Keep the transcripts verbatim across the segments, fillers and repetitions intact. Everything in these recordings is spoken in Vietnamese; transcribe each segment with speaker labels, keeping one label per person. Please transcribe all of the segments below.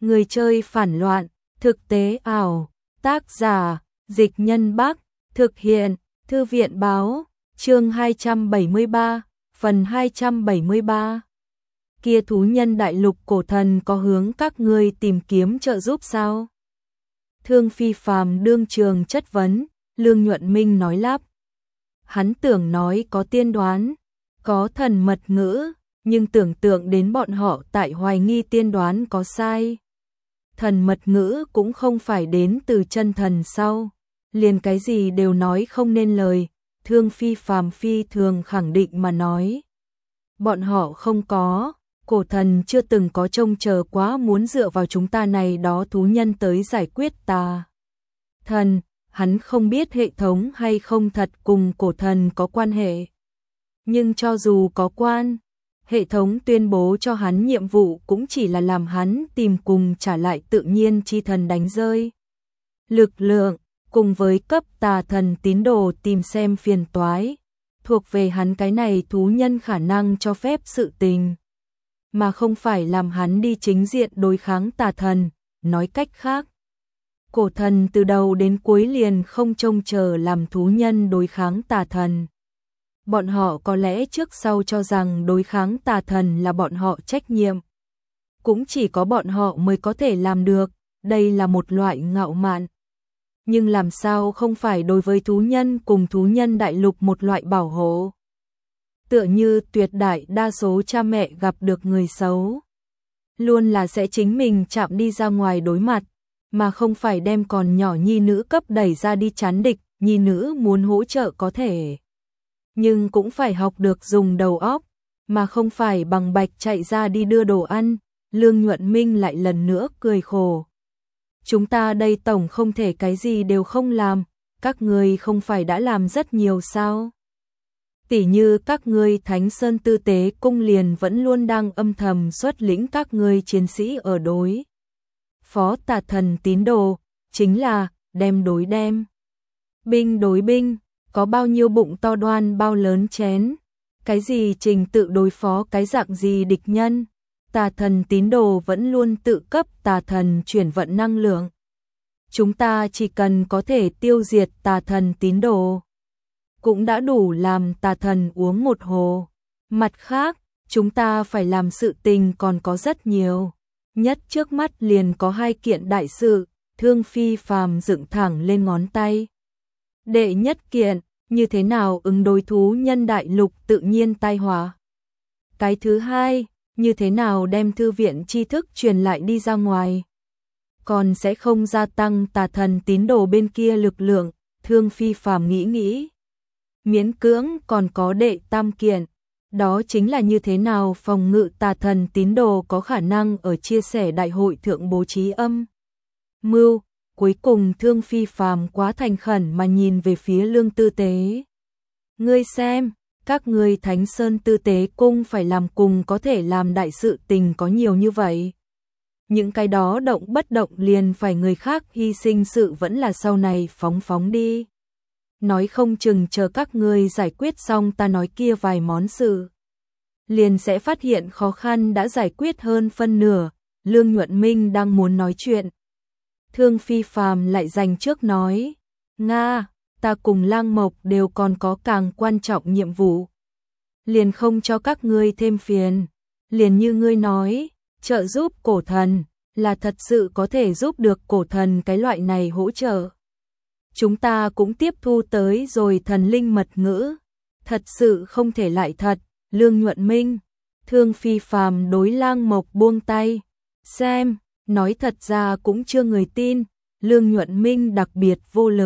Speaker 1: Người chơi phản loạn, thực tế ảo, tác giả, Dịch Nhân Bắc, thực hiện, Thư viện báo, chương hai trăm bảy mươi ba, phần hai trăm bảy mươi ba. Kia thú nhân đại lục cổ thần có hướng các ngươi tìm kiếm trợ giúp sao? Thương Phi Phàm đương trường chất vấn, Lương Nhuận Minh nói lắp. Hắn tưởng nói có tiên đoán, có thần mật ngữ, nhưng tưởng tượng đến bọn họ tại hoài nghi tiên đoán có sai. Thần mật ngữ cũng không phải đến từ chân thần sau, liền cái gì đều nói không nên lời, Thương Phi Phàm phi thường khẳng định mà nói. Bọn họ không có, cổ thần chưa từng có trông chờ quá muốn dựa vào chúng ta này đó thú nhân tới giải quyết tà thần, hắn không biết hệ thống hay không thật cùng cổ thần có quan hệ. Nhưng cho dù có quan, hệ thống tuyên bố cho hắn nhiệm vụ cũng chỉ là làm hắn tìm cùng trả lại tự nhiên chi thần đánh rơi lực lượng, cùng với cấp tà thần tín đồ tìm xem phiền toái, thuộc về hắn cái này thú nhân khả năng cho phép sự tình, mà không phải làm hắn đi chính diện đối kháng tà thần. Nói cách khác, cổ thần từ đầu đến cuối liền không trông chờ làm thú nhân đối kháng tà thần. Bọn họ có lẽ trước sau cho rằng đối kháng tà thần là bọn họ trách nhiệm. Cũng chỉ có bọn họ mới có thể làm được, đây là một loại ngạo mạn. Nhưng làm sao không phải đối với thú nhân cùng thú nhân đại lục một loại bảo hộ. Tựa như tuyệt đại đa số cha mẹ gặp được người xấu, luôn là sẽ chính mình chạm đi ra ngoài đối mặt, mà không phải đem còn nhỏ nhi nữ cấp đẩy ra đi chán địch. Nhi nữ muốn hỗ trợ có thể, nhưng cũng phải học được dùng đầu óc, mà không phải bằng bạch chạy ra đi đưa đồ ăn. Lương Nhuận Minh lại lần nữa cười khổ. Chúng ta đây tổng không thể cái gì đều không làm, các ngươi không phải đã làm rất nhiều sao? Tỉ như các ngươi Thánh Sơn Tư Tế Cung liền vẫn luôn đang âm thầm xuất lĩnh các ngươi chiến sĩ ở đối phó tà thần tín đồ, chính là đem đối đem. Binh đối binh, có bao nhiêu bụng to đoan bao lớn chén, cái gì trình tự đối phó cái dạng gì địch nhân, tà thần tín đồ vẫn luôn tự cấp tà thần chuyển vận năng lượng. Chúng ta chỉ cần có thể tiêu diệt tà thần tín đồ, cũng đã đủ làm tà thần uống một hồ. Mặt khác, chúng ta phải làm sự tình còn có rất nhiều. Nhất trước mắt liền có hai kiện đại sự, Thương Phi Phàm dựng thẳng lên ngón tay. Đệ nhất kiện, như thế nào ứng đối thú nhân đại lục tự nhiên tai họa. Cái thứ hai, như thế nào đem thư viện tri thức truyền lại đi ra ngoài. Còn sẽ không gia tăng tà thần tín đồ bên kia lực lượng. Thương Phi Phàm nghĩ nghĩ. Miễn cưỡng còn có đệ tam kiện. Đó chính là như thế nào phòng ngự tà thần tín đồ có khả năng ở chia sẻ đại hội thượng bố trí âm mưu. Cuối cùng Thương Phi Phàm quá thành khẩn mà nhìn về phía Lương Tư Tế. Ngươi xem, các ngươi Thánh Sơn Tư Tế Cung phải làm cùng có thể làm đại sự tình có nhiều như vậy. Những cái đó động bất động liền phải người khác hy sinh sự vẫn là sau này phóng phóng đi. Nói không chừng chờ các ngươi giải quyết xong ta nói kia vài món sự, liền sẽ phát hiện khó khăn đã giải quyết hơn phân nửa. Lương Nhuận Minh đang muốn nói chuyện, Thương Phi Phàm lại dành trước nói, Nga, ta cùng Lang Mộc đều còn có càng quan trọng nhiệm vụ. Liền không cho các ngươi thêm phiền. Liền như ngươi nói, trợ giúp cổ thần, là thật sự có thể giúp được cổ thần cái loại này hỗ trợ. Chúng ta cũng tiếp thu tới rồi thần linh mật ngữ. Thật sự không thể lại thật. Lương Nhuận Minh, Thương Phi Phàm đối Lang Mộc buông tay. Xem, nói thật ra cũng chưa người tin. Lương Nhuận Minh đặc biệt vô lực.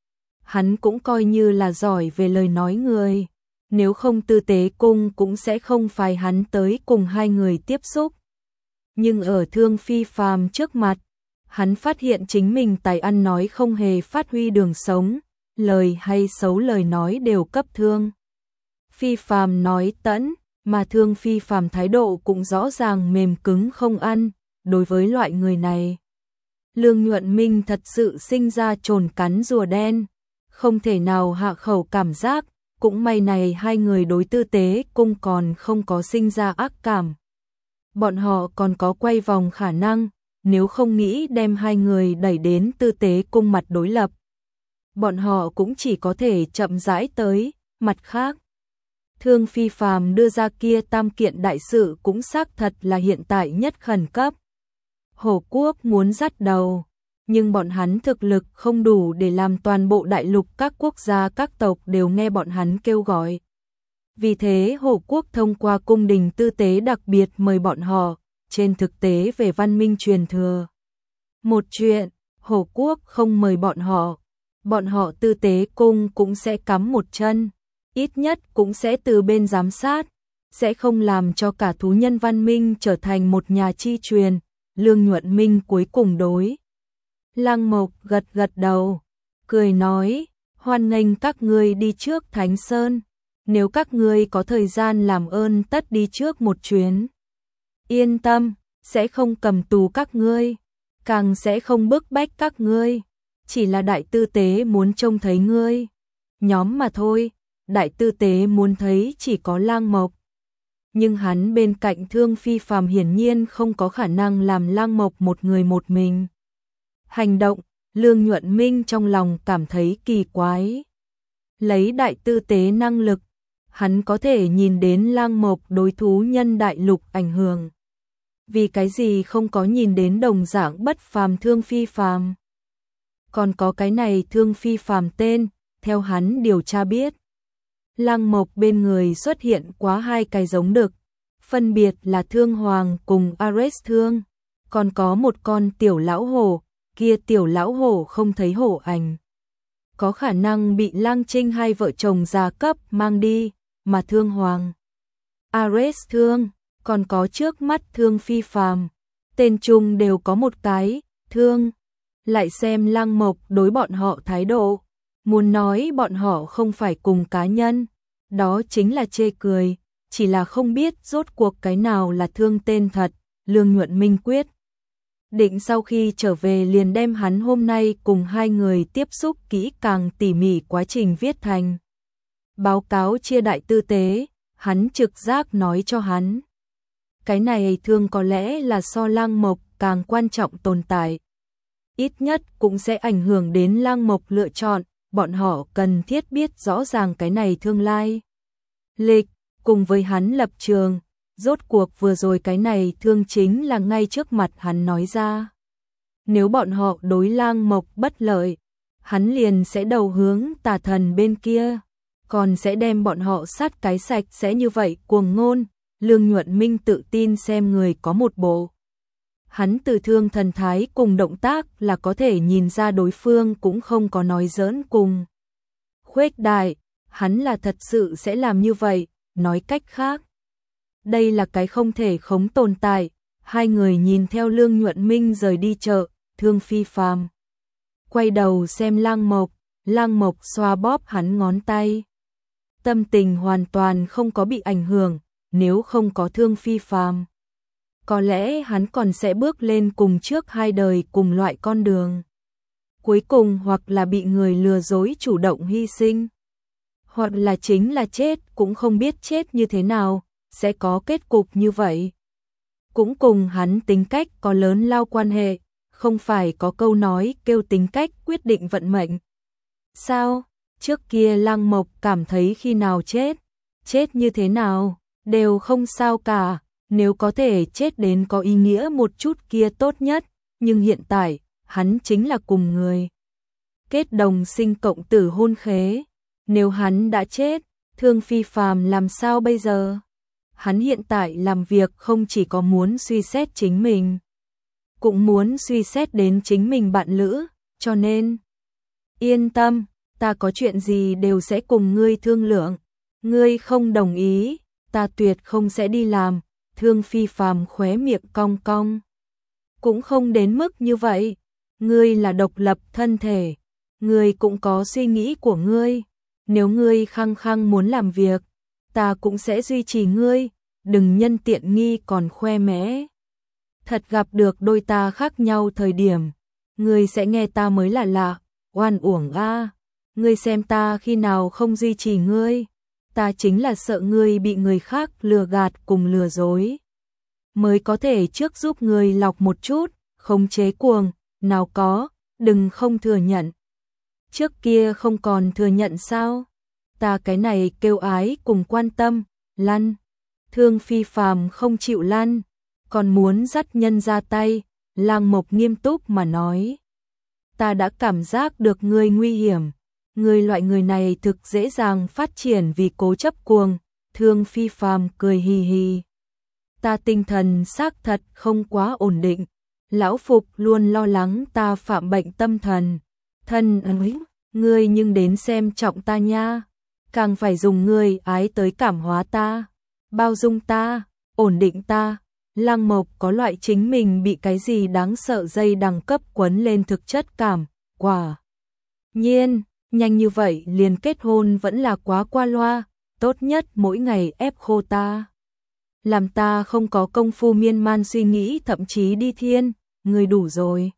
Speaker 1: Hắn cũng coi như là giỏi về lời nói người. Nếu không Tư Tế Cung cũng sẽ không phải hắn tới cùng hai người tiếp xúc. Nhưng ở Thương Phi Phàm trước mặt, hắn phát hiện chính mình tài ăn nói không hề phát huy đường sống, lời hay xấu lời nói đều cấp Thương Phi Phàm nói tẫn, mà Thương Phi Phàm thái độ cũng rõ ràng mềm cứng không ăn. Đối với loại người này, Lương Nhuận Minh thật sự sinh ra trồn cắn rùa đen, không thể nào hạ khẩu cảm giác. Cũng may này hai người đối Tư Tế Cung còn không có sinh ra ác cảm. Bọn họ còn có quay vòng khả năng, nếu không nghĩ đem hai người đẩy đến tư tế cung mặt đối lập. Bọn họ cũng chỉ có thể chậm rãi tới, mặt khác. Thương Phi Phàm đưa ra kia tam kiện đại sự cũng xác thật là hiện tại nhất khẩn cấp. Hổ quốc muốn dắt đầu, nhưng bọn hắn thực lực không đủ để làm toàn bộ đại lục các quốc gia các tộc đều nghe bọn hắn kêu gọi. Vì thế Hổ quốc thông qua cung đình tư tế đặc biệt mời bọn họ, trên thực tế về văn minh truyền thừa. Một chuyện, Hổ quốc không mời bọn họ, bọn họ tư tế cung cũng sẽ cắm một chân, ít nhất cũng sẽ từ bên giám sát, sẽ không làm cho cả thú nhân văn minh trở thành một nhà chi truyền. Lương Nhuận Minh cuối cùng đối Lăng Mộc gật gật đầu, cười nói, hoan nghênh các ngươi đi trước Thánh Sơn, nếu các ngươi có thời gian làm ơn tất đi trước một chuyến. Yên tâm, sẽ không cầm tù các ngươi, càng sẽ không bức bách các ngươi, chỉ là đại tư tế muốn trông thấy ngươi. Nhóm mà thôi, đại tư tế muốn thấy chỉ có Lăng Mộc. Nhưng hắn bên cạnh Thương Phi Phàm hiển nhiên không có khả năng làm Lăng Mộc một người một mình. Hành động, Lương Nhuận Minh trong lòng cảm thấy kỳ quái. Lấy đại tư tế năng lực, hắn có thể nhìn đến Lăng Mộc đối thú nhân đại lục ảnh hưởng. Vì cái gì không có nhìn đến đồng dạng bất phàm Thương Phi Phàm? Còn có cái này Thương Phi Phàm tên, theo hắn điều tra biết. Lăng Mộc bên người xuất hiện quá hai cái giống đực, phân biệt là Thương Hoàng cùng Ares Thương, còn có một con tiểu lão hổ, kia tiểu lão hổ không thấy hổ ảnh. Có khả năng bị Lăng Trinh hai vợ chồng già cấp mang đi, mà Thương Hoàng, Ares Thương, còn có trước mắt Thương Phi Phàm, tên chung đều có một cái, Thương. Lại xem Lăng Mộc đối bọn họ thái độ, muốn nói bọn họ không phải cùng cá nhân, đó chính là chê cười, chỉ là không biết rốt cuộc cái nào là Thương tên thật. Lương Nhuận Minh quyết định sau khi trở về liền đem hắn hôm nay cùng hai người tiếp xúc kỹ càng tỉ mỉ quá trình viết thành báo cáo chia đại tư tế, hắn trực giác nói cho hắn. Cái này Thương có lẽ là so Lăng Mộc càng quan trọng tồn tại. Ít nhất cũng sẽ ảnh hưởng đến Lăng Mộc lựa chọn, bọn họ cần thiết biết rõ ràng cái này Thương lai lịch, cùng với hắn lập trường, rốt cuộc vừa rồi cái này Thương chính là ngay trước mặt hắn nói ra. Nếu bọn họ đối Lăng Mộc bất lợi, hắn liền sẽ đầu hướng tà thần bên kia, còn sẽ đem bọn họ sát cái sạch sẽ như vậy cuồng ngôn. Lương Nhuận Minh tự tin xem người có một bộ. Hắn từ Thương thần thái cùng động tác là có thể nhìn ra đối phương cũng không có nói giỡn cùng khuếch đại, hắn là thật sự sẽ làm như vậy, nói cách khác. Đây là cái không thể khống tồn tại. Hai người nhìn theo Lương Nhuận Minh rời đi chợ, Thương Phi Phàm quay đầu xem Lăng Mộc, Lăng Mộc xoa bóp hắn ngón tay. Tâm tình hoàn toàn không có bị ảnh hưởng, nếu không có Thương Phi Phàm, có lẽ hắn còn sẽ bước lên cùng trước hai đời cùng loại con đường. Cuối cùng hoặc là bị người lừa dối chủ động hy sinh, hoặc là chính là chết cũng không biết chết như thế nào, sẽ có kết cục như vậy. Cũng cùng hắn tính cách có lớn lao quan hệ, không phải có câu nói kêu tính cách quyết định vận mệnh. Sao, trước kia Lăng Mộc cảm thấy khi nào chết, chết như thế nào, đều không sao cả, nếu có thể chết đến có ý nghĩa một chút kia tốt nhất, nhưng hiện tại, hắn chính là cùng người kết đồng sinh cộng tử hôn khế, nếu hắn đã chết, Thương Phi Phàm làm sao bây giờ? Hắn hiện tại làm việc không chỉ có muốn suy xét chính mình, cũng muốn suy xét đến chính mình bạn lữ, cho nên yên tâm, ta có chuyện gì đều sẽ cùng ngươi thương lượng, ngươi không đồng ý, ta tuyệt không sẽ đi làm. Thương Phi Phàm khóe miệng cong cong. Cũng không đến mức như vậy, ngươi là độc lập thân thể, ngươi cũng có suy nghĩ của ngươi, nếu ngươi khăng khăng muốn làm việc, ta cũng sẽ duy trì ngươi, đừng nhân tiện nghi còn khoe mẽ. Thật gặp được đôi ta khác nhau thời điểm, ngươi sẽ nghe ta mới là lạ, oan uổng a, ngươi xem ta khi nào không duy trì ngươi. Ta chính là sợ ngươi bị người khác lừa gạt cùng lừa dối, mới có thể trước giúp ngươi lọc một chút, khống chế cuồng, nào có, đừng không thừa nhận. Trước kia không còn thừa nhận sao? Ta cái này kêu ái cùng quan tâm, lăn. Thương Phi Phàm không chịu lăn, còn muốn dắt nhân ra tay, Lăng Mộc nghiêm túc mà nói. Ta đã cảm giác được ngươi nguy hiểm, ngươi loại người này thực dễ dàng phát triển vì cố chấp cuồng. Thương Phi Phàm cười hì hì. Ta tinh thần xác thật không quá ổn định, lão Phục luôn lo lắng ta phạm bệnh tâm thần. Thân ấy, ngươi nhưng đến xem trọng ta nha, càng phải dùng ngươi ái tới cảm hóa ta, bao dung ta, ổn định ta. Lăng Mộc có loại chính mình bị cái gì đáng sợ dây đằng cấp quấn lên thực chất cảm, quả nhiên, nhanh như vậy liền kết hôn vẫn là quá qua loa, tốt nhất mỗi ngày ép khô ta. Làm ta không có công phu miên man suy nghĩ thậm chí đi thiên, người đủ rồi.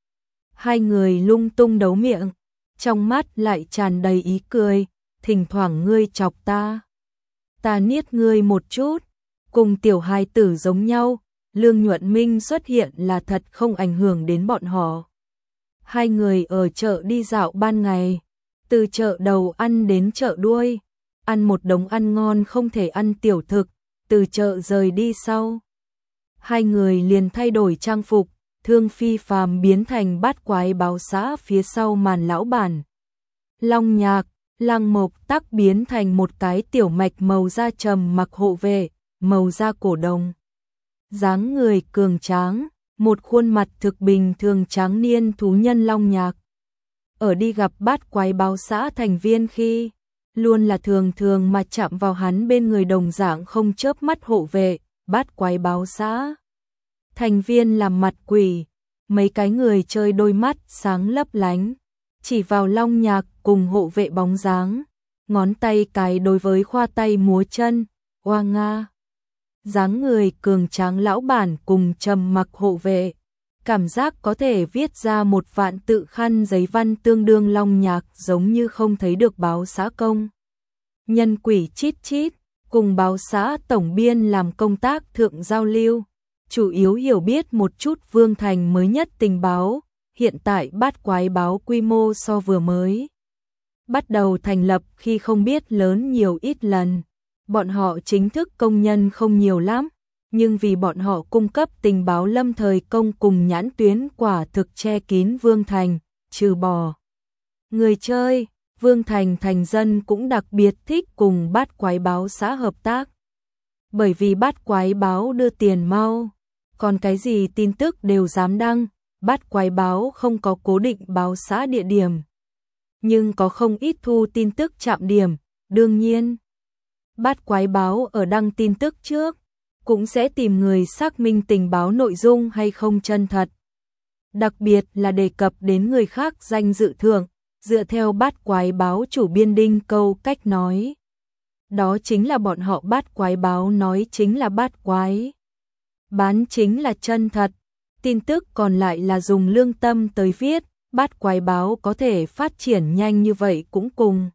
Speaker 1: Hai người lung tung đấu miệng, trong mắt lại tràn đầy ý cười, thỉnh thoảng ngươi chọc ta. Ta niết ngươi một chút, cùng tiểu hài tử giống nhau, Lương Nhuận Minh xuất hiện là thật không ảnh hưởng đến bọn họ. Hai người ở chợ đi dạo ban ngày, từ chợ đầu ăn đến chợ đuôi, ăn một đống ăn ngon không thể ăn tiểu thực, từ chợ rời đi sau. Hai người liền thay đổi trang phục, Thương Phi Phàm biến thành bát quái báo xã phía sau màn lão bản. Long Nhạc, Lăng Mộc tắc biến thành một cái tiểu mạch màu da trầm mặc hộ vệ, màu da cổ đồng. Dáng người cường tráng, một khuôn mặt thực bình thường tráng niên thú nhân Long Nhạc. Ở đi gặp bát quái báo xã thành viên khi, luôn là thường thường mà chạm vào hắn bên người đồng dạng không chớp mắt hộ vệ, bát quái báo xã. Thành viên làm mặt quỷ, mấy cái người chơi đôi mắt sáng lấp lánh, chỉ vào Long Nhạc cùng hộ vệ bóng dáng, ngón tay cái đối với khoa tay múa chân, oa nga. Dáng người cường tráng lão bản cùng trầm mặc hộ vệ, cảm giác có thể viết ra một vạn tự khăn giấy văn tương đương Long Nhạc giống như không thấy được báo xã công. Nhân quỷ chít chít, cùng báo xã tổng biên làm công tác thượng giao lưu, chủ yếu hiểu biết một chút Vương Thành mới nhất tình báo, hiện tại bát quái báo quy mô so vừa mới. Bắt đầu thành lập khi không biết lớn nhiều ít lần, bọn họ chính thức công nhân không nhiều lắm, nhưng vì bọn họ cung cấp tình báo lâm thời công cùng nhãn tuyến quả thực che kín Vương Thành, trừ bỏ người chơi, Vương Thành thành dân cũng đặc biệt thích cùng bát quái báo xã hợp tác. Bởi vì bát quái báo đưa tiền mau, còn cái gì tin tức đều dám đăng, bát quái báo không có cố định báo xã địa điểm, nhưng có không ít thu tin tức trạm điểm, đương nhiên. Bát quái báo ở đăng tin tức trước, cũng sẽ tìm người xác minh tình báo nội dung hay không chân thật. Đặc biệt là đề cập đến người khác danh dự thưởng, dựa theo bát quái báo chủ biên Đinh Câu cách nói. Đó chính là bọn họ bát quái báo nói chính là bát quái. Bán chính là chân thật, tin tức còn lại là dùng lương tâm tới viết, bát quái báo có thể phát triển nhanh như vậy cũng cùng.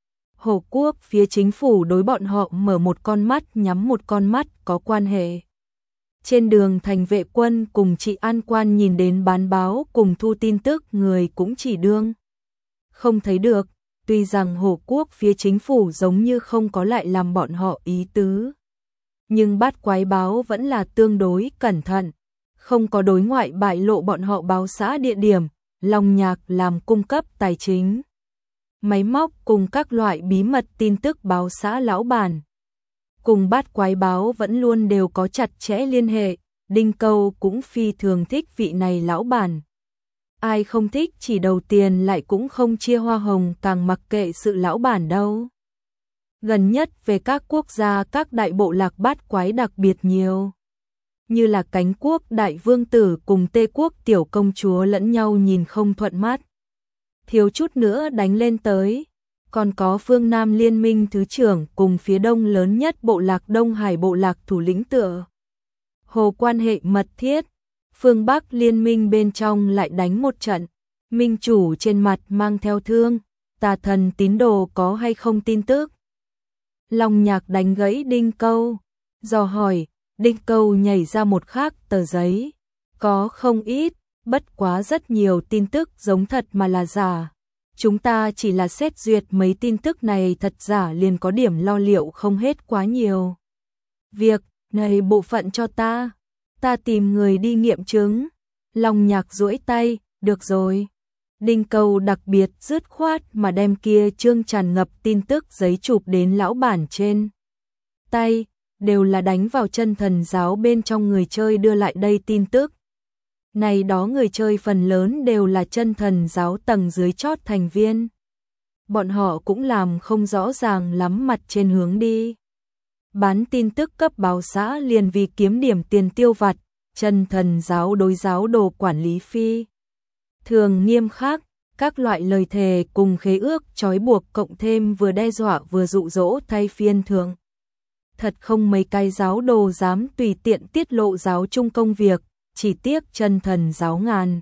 Speaker 1: Hồ Quốc phía chính phủ đối bọn họ mở một con mắt nhắm một con mắt có quan hệ. Trên đường thành vệ quân cùng chị an quan nhìn đến bán báo cùng thu tin tức người cũng chỉ đương không thấy được, tuy rằng Hồ Quốc phía chính phủ giống như không có lại làm bọn họ ý tứ. Nhưng bát quái báo vẫn là tương đối cẩn thận, không có đối ngoại bại lộ bọn họ báo xã địa điểm, Long Nhạc làm cung cấp tài chính, máy móc cùng các loại bí mật tin tức báo xã lão bản. Cùng bát quái báo vẫn luôn đều có chặt chẽ liên hệ, Đinh Câu cũng phi thường thích vị này lão bản. Ai không thích chỉ đầu tiền lại cũng không chia hoa hồng càng mặc kệ sự lão bản đâu. Gần nhất về các quốc gia các đại bộ lạc bát quái đặc biệt nhiều. Như là Cánh Quốc đại vương tử cùng Tê Quốc tiểu công chúa lẫn nhau nhìn không thuận mắt. Thiếu chút nữa đánh lên tới. Còn có phương Nam liên minh thứ trưởng cùng phía đông lớn nhất bộ lạc Đông Hải bộ lạc thủ lĩnh tựa hồ quan hệ mật thiết. Phương Bắc liên minh bên trong lại đánh một trận. Minh chủ trên mặt mang theo thương, tà thần tín đồ có hay không tin tức. Long Nhạc đánh gãy Đinh Câu, dò hỏi, Đinh Câu nhảy ra một khác tờ giấy. Có không ít, bất quá rất nhiều tin tức giống thật mà là giả. Chúng ta chỉ là xét duyệt mấy tin tức này thật giả liền có điểm lo liệu không hết quá nhiều. Việc này bộ phận cho ta, ta tìm người đi nghiệm chứng. Long Nhạc duỗi tay, được rồi. Đinh Cầu đặc biệt dứt khoát mà đem kia chương tràn ngập tin tức giấy chụp đến lão bản trên tay, đều là đánh vào chân thần giáo bên trong người chơi đưa lại đây tin tức. Này đó người chơi phần lớn đều là chân thần giáo tầng dưới chót thành viên. Bọn họ cũng làm không rõ ràng lắm mặt trên hướng đi. Bán tin tức cấp báo xã liền vì kiếm điểm tiền tiêu vặt, chân thần giáo đối giáo đồ quản lý phi. Thường nghiêm khắc, các loại lời thề cùng khế ước trói buộc cộng thêm vừa đe dọa vừa dụ dỗ thay phiên thường. Thật không mấy cái giáo đồ dám tùy tiện tiết lộ giáo chung công việc, chỉ tiếc chân thần giáo ngàn.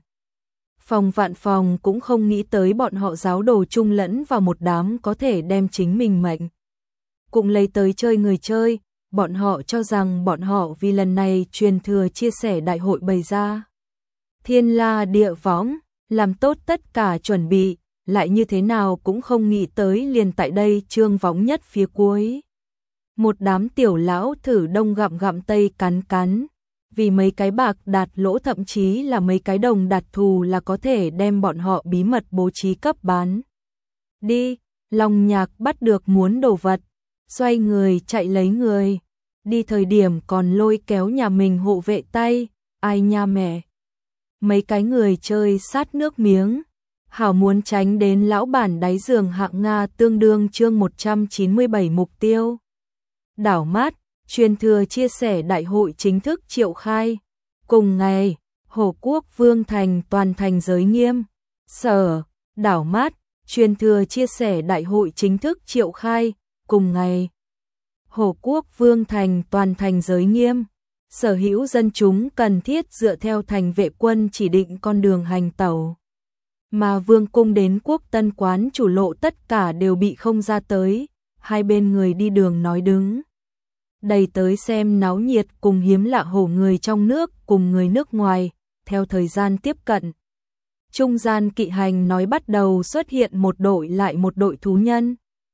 Speaker 1: Phòng vạn phòng cũng không nghĩ tới bọn họ giáo đồ chung lẫn vào một đám có thể đem chính mình mệnh. Cũng lấy tới chơi người chơi, bọn họ cho rằng bọn họ vì lần này truyền thừa chia sẻ đại hội bày ra. Thiên la địa võng, làm tốt tất cả chuẩn bị, lại như thế nào cũng không nghĩ tới liền tại đây trương võng nhất phía cuối. Một đám tiểu lão thử đông gặm gặm tây cắn cắn, vì mấy cái bạc đạt lỗ thậm chí là mấy cái đồng đạt thù là có thể đem bọn họ bí mật bố trí cấp bán. Đi, Long Nhạc bắt được muốn đồ vật, xoay người chạy lấy người, đi thời điểm còn lôi kéo nhà mình hộ vệ tay, ai nha mẹ. Mấy cái người chơi sát nước miếng, hảo muốn tránh đến lão bản đáy giường hạng Nga tương đương chương một trăm chín mươi bảy mục tiêu. Đảo mắt, truyền thừa chia sẻ đại hội chính thức triệu khai. Cùng ngày, Hổ Quốc Vương Thành toàn thành giới nghiêm. Sở, đảo mắt, truyền thừa chia sẻ đại hội chính thức triệu khai. Cùng ngày, Hổ Quốc Vương Thành toàn thành giới nghiêm. Sở hữu dân chúng cần thiết dựa theo thành vệ quân chỉ định con đường hành tẩu. Mà vương cung đến quốc tân quán chủ lộ tất cả đều bị không ra tới, hai bên người đi đường nói đứng. Đầy tới xem náo nhiệt cùng hiếm lạ hổ người trong nước cùng người nước ngoài, theo thời gian tiếp cận. Trung gian kỵ hành nói bắt đầu xuất hiện một đội lại một đội thú nhân.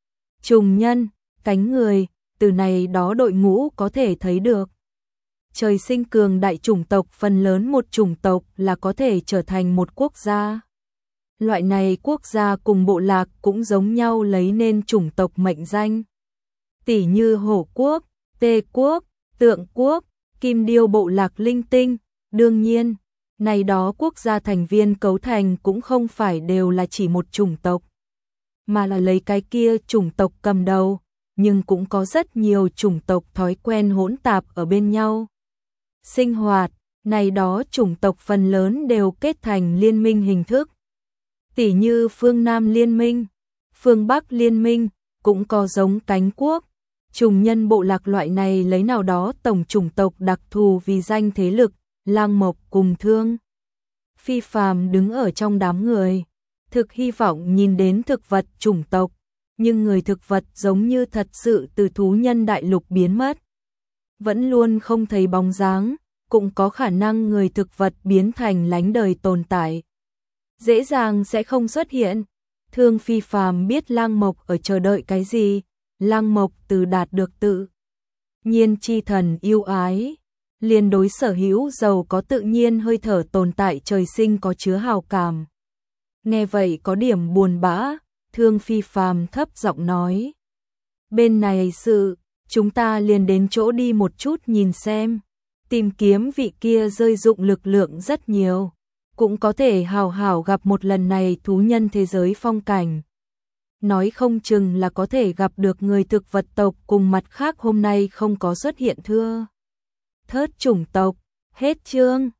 Speaker 1: Trùng nhân, cánh người, từ này đó đội ngũ có thể thấy được. Trời sinh cường đại chủng tộc phần lớn một chủng tộc là có thể trở thành một quốc gia. Loại này quốc gia cùng bộ lạc cũng giống nhau lấy nên chủng tộc mệnh danh. Tỷ như Hổ Quốc, Tê Quốc, Tượng Quốc, Kim Điêu bộ lạc linh tinh, đương nhiên, này đó quốc gia thành viên cấu thành cũng không phải đều là chỉ một chủng tộc, mà là lấy cái kia chủng tộc cầm đầu, nhưng cũng có rất nhiều chủng tộc thói quen hỗn tạp ở bên nhau. Sinh hoạt, này đó chủng tộc phần lớn đều kết thành liên minh hình thức. Tỷ như phương Nam liên minh, phương Bắc liên minh, cũng có giống cánh quốc. Trùng nhân bộ lạc loại này lấy nào đó tổng chủng tộc đặc thù vì danh thế lực, Lang Mộc cùng Thương Phi Phàm đứng ở trong đám người, thực hy vọng nhìn đến thực vật chủng tộc, nhưng người thực vật giống như thật sự từ thú nhân đại lục biến mất. Vẫn luôn không thấy bóng dáng, cũng có khả năng người thực vật biến thành lánh đời tồn tại. Dễ dàng sẽ không xuất hiện. Thương Phi Phàm biết Lang Mộc ở chờ đợi cái gì. Lang Mộc từ đạt được tự nhiên chi thần yêu ái, liền đối sở hữu giàu có tự nhiên hơi thở tồn tại trời sinh có chứa hào cảm. Nghe vậy có điểm buồn bã, Thương Phi Phàm thấp giọng nói. Bên này sự, chúng ta liền đến chỗ đi một chút nhìn xem, tìm kiếm vị kia rơi dụng lực lượng rất nhiều, cũng có thể hào hào gặp một lần này thú nhân thế giới phong cảnh. Nói không chừng là có thể gặp được người thực vật tộc cùng mặt khác hôm nay không có xuất hiện thưa. Thớt chủng tộc, hết chương.